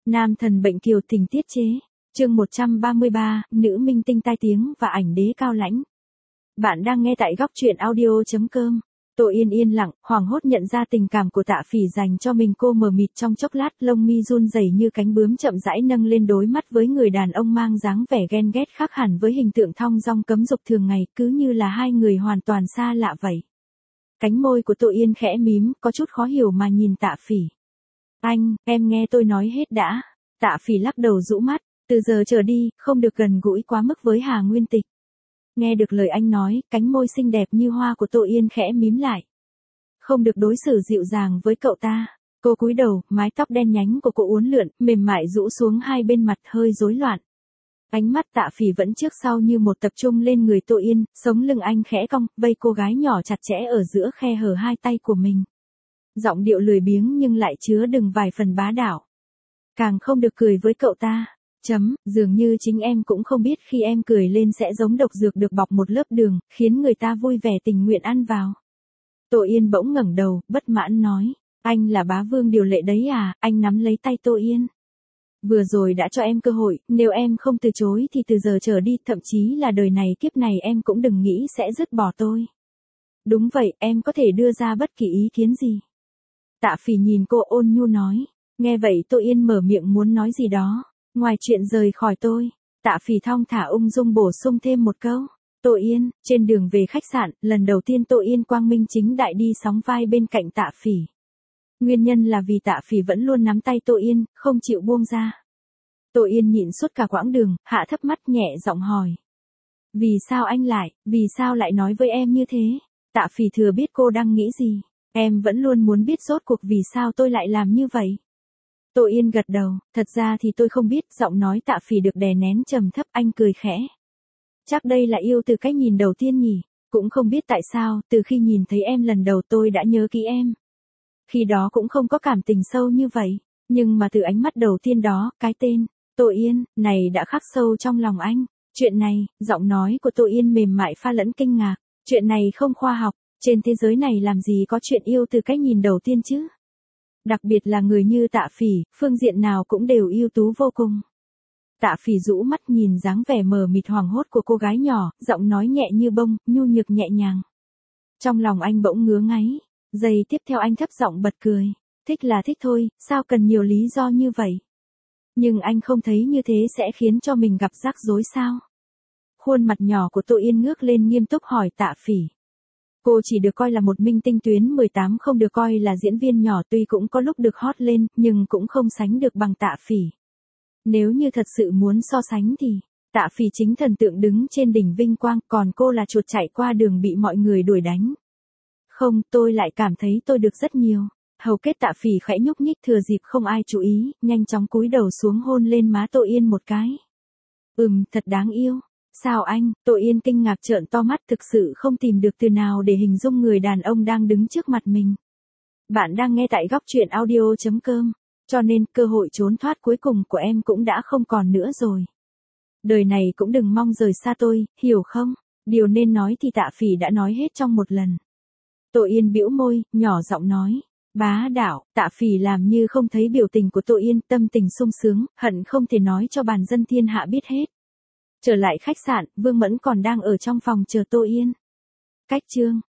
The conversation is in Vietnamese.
Nam thần bệnh kiều tình tiết chế. Chương 133, nữ minh tinh tai tiếng và ảnh đế cao lãnh. Bạn đang nghe tại góc truyện audio.com. Tô Yên yên lặng, hoảng hốt nhận ra tình cảm của Tạ Phỉ dành cho mình. Cô mờ mịt trong chốc lát, lông mi run rẩy như cánh bướm chậm rãi nâng lên đối mắt với người đàn ông mang dáng vẻ ghen ghét khác hẳn với hình tượng thong dong cấm dục thường ngày, cứ như là hai người hoàn toàn xa lạ vậy. Cánh môi của Tô Yên khẽ mím, có chút khó hiểu mà nhìn Tạ Phỉ. Anh, em nghe tôi nói hết đã. Tạ Phỉ lắc đầu rũ mắt, từ giờ trở đi, không được gần gũi quá mức với Hà Nguyên Tịch. Nghe được lời anh nói, cánh môi xinh đẹp như hoa của Tô Yên khẽ mím lại. Không được đối xử dịu dàng với cậu ta. Cô cúi đầu, mái tóc đen nhánh của cô uốn lượn, mềm mại rũ xuống hai bên mặt hơi rối loạn. Ánh mắt Tạ Phỉ vẫn trước sau như một tập trung lên người Tô Yên, sống lưng anh khẽ cong, vây cô gái nhỏ chặt chẽ ở giữa khe hở hai tay của mình. Giọng điệu lười biếng nhưng lại chứa đựng vài phần bá đạo. Càng không được cười với cậu ta. Dường như chính em cũng không biết khi em cười lên sẽ giống độc dược được bọc một lớp đường, khiến người ta vui vẻ tình nguyện ăn vào. Tô Yên bỗng ngẩng đầu, bất mãn nói, anh là bá vương điều lệ đấy à? Anh nắm lấy tay Tô Yên. Vừa rồi đã cho em cơ hội, nếu em không từ chối thì từ giờ trở đi, thậm chí là đời này kiếp này em cũng đừng nghĩ sẽ dứt bỏ tôi. Đúng vậy, em có thể đưa ra bất kỳ ý kiến gì. Tạ Phỉ nhìn cô ôn nhu nói. Nghe vậy Tô Yên mở miệng muốn nói gì đó. Ngoài chuyện rời khỏi tôi, Tạ Phỉ thong thả ung dung bổ sung thêm một câu. Tô Yên, trên đường về khách sạn, lần đầu tiên Tô Yên quang minh chính đại đi sóng vai bên cạnh Tạ Phỉ. Nguyên nhân là vì Tạ Phỉ vẫn luôn nắm tay Tô Yên, không chịu buông ra. Tô Yên nhịn suốt cả quãng đường, hạ thấp mắt nhẹ giọng hỏi. Vì sao lại nói với em như thế? Tạ Phỉ thừa biết cô đang nghĩ gì. Em vẫn luôn muốn biết rốt cuộc vì sao tôi lại làm như vậy. Tô Yên gật đầu, thật ra thì tôi không biết. Giọng nói Tạ Phỉ được đè nén trầm thấp, anh cười khẽ. Chắc đây là yêu từ cách nhìn đầu tiên nhỉ. Cũng không biết tại sao, từ khi nhìn thấy em lần đầu tôi đã nhớ kỹ em. Khi đó cũng không có cảm tình sâu như vậy. Nhưng mà từ ánh mắt đầu tiên đó, cái tên, Tô Yên, này đã khắc sâu trong lòng anh. Chuyện này, giọng nói của Tô Yên mềm mại pha lẫn kinh ngạc. Chuyện này không khoa học. Trên thế giới này làm gì có chuyện yêu từ cách nhìn đầu tiên chứ? Đặc biệt là người như Tạ Phỉ, phương diện nào cũng đều ưu tú vô cùng. Tạ Phỉ rũ mắt nhìn dáng vẻ mờ mịt hoảng hốt của cô gái nhỏ, giọng nói nhẹ như bông, nhu nhược nhẹ nhàng. Trong lòng anh bỗng ngứa ngáy, giây tiếp theo anh thấp giọng bật cười. Thích là thích thôi, sao cần nhiều lý do như vậy? Nhưng anh không thấy như thế sẽ khiến cho mình gặp rắc rối sao? Khuôn mặt nhỏ của Tô Yên ngước lên nghiêm túc hỏi Tạ Phỉ. Cô chỉ được coi là một minh tinh tuyến 18, không được coi là diễn viên nhỏ, tuy cũng có lúc được hot lên, nhưng cũng không sánh được bằng Tạ Phỉ. Nếu như thật sự muốn so sánh thì, Tạ Phỉ chính thần tượng đứng trên đỉnh vinh quang, còn cô là chuột chạy qua đường bị mọi người đuổi đánh. Không, tôi lại cảm thấy tôi được rất nhiều. Hầu kết Tạ Phỉ khẽ nhúc nhích thừa dịp không ai chú ý, nhanh chóng cúi đầu xuống hôn lên má Tô Yên một cái. Thật đáng yêu. Sao anh? Tô Yên kinh ngạc trợn to mắt, thực sự không tìm được từ nào để hình dung người đàn ông đang đứng trước mặt mình. Bạn đang nghe tại góc truyện audio.com, cho nên cơ hội trốn thoát cuối cùng của em cũng đã không còn nữa rồi. Đời này cũng đừng mong rời xa tôi, hiểu không? Điều nên nói thì Tạ Phỉ đã nói hết trong một lần. Tô Yên bĩu môi, nhỏ giọng nói. Bá đạo. Tạ Phỉ làm như không thấy biểu tình của Tô Yên, tâm tình sung sướng, hận không thể nói cho bàn dân thiên hạ biết hết. Trở lại khách sạn, Vương Mẫn còn đang ở trong phòng chờ Tô Yên. Cách chương